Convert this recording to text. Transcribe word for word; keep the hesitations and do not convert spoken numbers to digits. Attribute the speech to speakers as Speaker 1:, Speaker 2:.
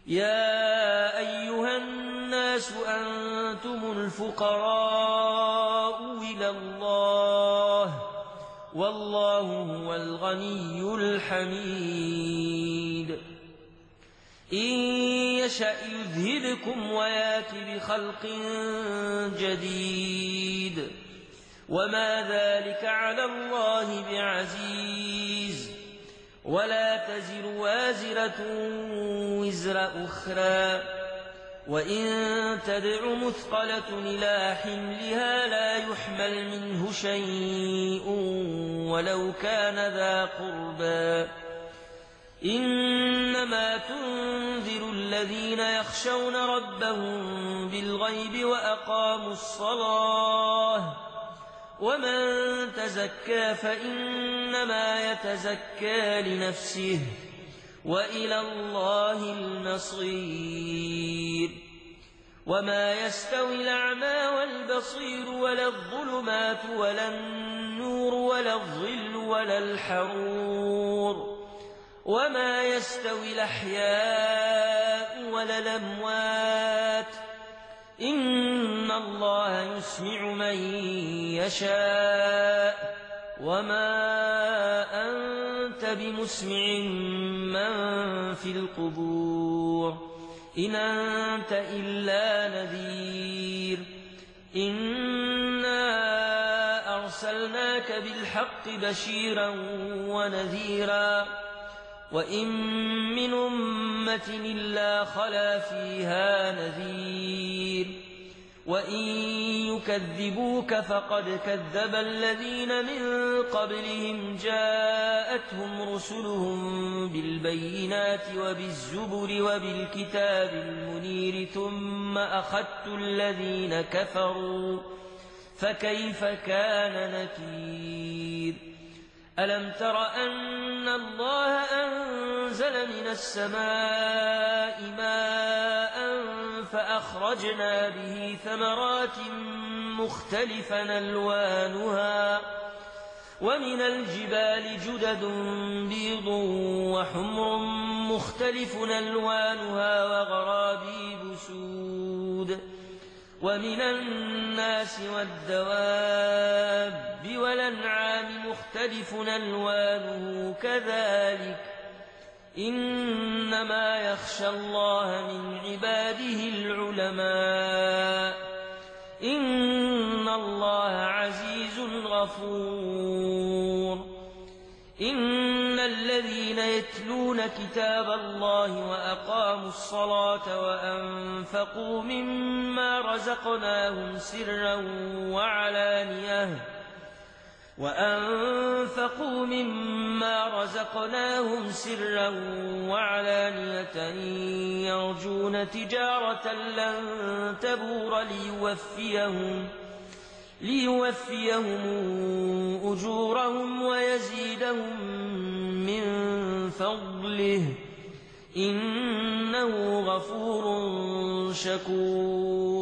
Speaker 1: يا أيها الناس أنتم الفقراء إلى الله والله هو الغني الحميد إن يشأ يذهبكم ويات بخلق جديد وما ذلك على الله بعزيز ولا تزر وازرة وزر أخرى وإن تدع مثقلة إلى حملها لا يحمل منه شيء ولو كان ذا قربى إنما تنذر الذين يخشون ربهم بالغيب وأقاموا الصلاة ومن تزكى فإنما يتزكى لنفسه وإلى الله المصير وما يستوي الأعمى والبصير ولا الظلمات ولا النور ولا الظل ولا الحرور وما يستوي الأحياء ولا الأموات إن الله يسمع من يشاء وما أنت بمسمع من في القبور إن أنت إلا نذير إنا أرسلناك بالحق بشيرا ونذيرا وإن من أمة إلا خلا فيها نذير وإن يكذبوك فقد كذب الذين من قبلهم جاءتهم رسلهم بالبينات وبالزبر وبالكتاب المنير ثم أخذت الذين كفروا فكيف كان نكير ألم تر أن الله أنزل من السماء ماء فأخرجنا به ثمرات مختلفا ألوانها ومن الجبال جدد بيض وحمر مختلف ألوانها وغرابيب سود ومن الناس والدواب والأنعام مختلف ألوانه كذلك إنما يخشى الله من عباده العلماء إن الله عزيز غفور إن الذين يتلون كتاب الله وأقاموا الصلاة وأنفقوا مما رزقناهم سرا وعلانية وأنفقوا مما رزقناهم سرا وعلانية يرجون تجارة لن تبور ليوفيهم ليوفيهم أجورهم ويزيدهم من فضله إنه غفور شكور